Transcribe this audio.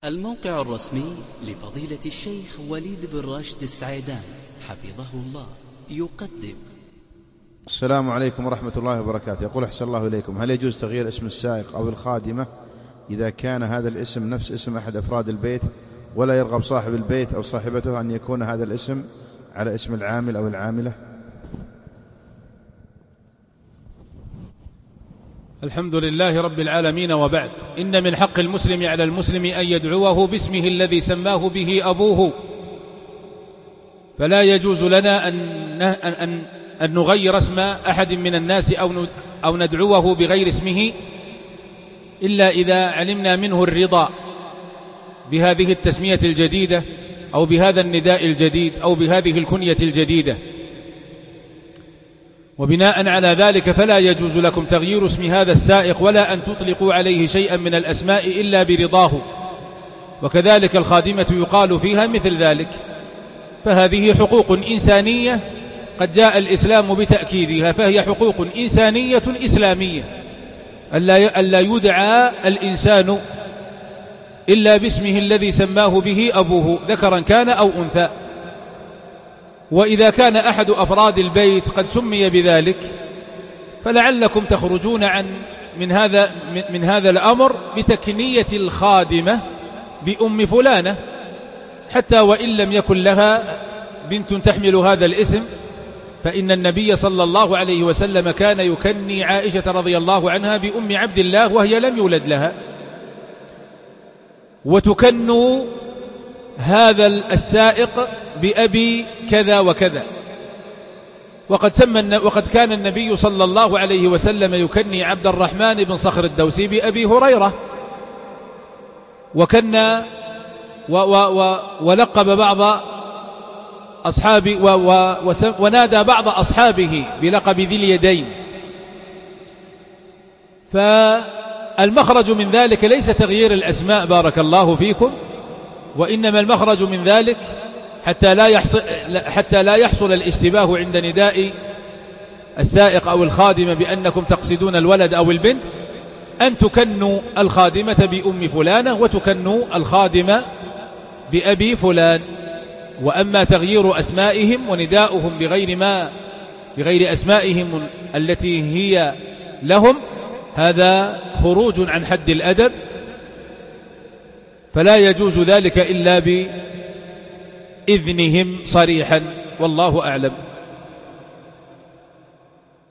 الموقع الرسمي لفضيلة الشيخ وليد بن راشد السعيدان حفظه الله يقدم. السلام عليكم ورحمة الله وبركاته. يقول أحسن الله إليكم، هل يجوز تغيير اسم السائق أو الخادمة إذا كان هذا الاسم نفس اسم أحد أفراد البيت ولا يرغب صاحب البيت أو صاحبته أن يكون هذا الاسم على اسم العامل أو العاملة؟ الحمد لله رب العالمين، وبعد، إن من حق المسلم على المسلم أن يدعوه باسمه الذي سماه به أبوه، فلا يجوز لنا أن نغير اسم أحد من الناس أو ندعوه بغير اسمه إلا إذا علمنا منه الرضا بهذه التسمية الجديدة أو بهذا النداء الجديد أو بهذه الكنية الجديدة. وبناء على ذلك فلا يجوز لكم تغيير اسم هذا السائق ولا أن تطلقوا عليه شيئا من الأسماء إلا برضاه. وكذلك الخادمة يقال فيها مثل ذلك، فهذه حقوق إنسانية قد جاء الإسلام بتأكيدها، فهي حقوق إنسانية إسلامية، ألا يدعى الإنسان إلا باسمه الذي سماه به أبوه ذكرا كان أو أنثى. وإذا كان أحد أفراد البيت قد سمي بذلك فلعلكم تخرجون من هذا الأمر بتكنية الخادمة بأم فلانة، حتى وإن لم يكن لها بنت تحمل هذا الاسم، فإن النبي صلى الله عليه وسلم كان يكني عائشة رضي الله عنها بأم عبد الله وهي لم يولد لها. وتكن هذا السائق بأبي كذا وكذا. وقد كان النبي صلى الله عليه وسلم يكني عبد الرحمن بن صخر الدوسي بأبي هريرة، ولقب بعض أصحابه ونادى بعض أصحابه بلقب ذي اليدين. فالمخرج من ذلك ليس تغيير الأسماء بارك الله فيكم، وإنما المخرج من ذلك حتى لا يحصل الاشتباه عند نداء السائق أو الخادمة بأنكم تقصدون الولد أو البنت، أن تكنوا الخادمة بأم فلانة وتكنوا الخادمة بأبي فلان. وأما تغيير أسمائهم ونداؤهم بغير أسمائهم التي هي لهم، هذا خروج عن حد الأدب، فلا يجوز ذلك إلا بإذنهم صريحا، والله أعلم.